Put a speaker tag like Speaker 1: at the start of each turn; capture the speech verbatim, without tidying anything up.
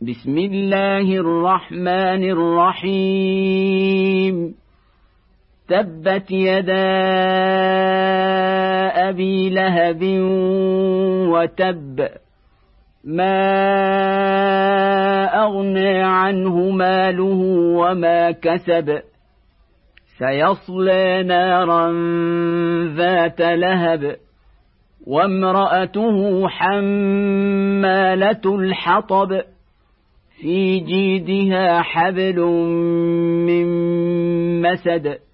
Speaker 1: بسم الله الرحمن الرحيم تبت يدا أبي لهب وتب ما أغنى عنه ماله وما كسب سيصلى نارا ذات لهب وامرأته حمالة الحطب في جيدها حبل من مسد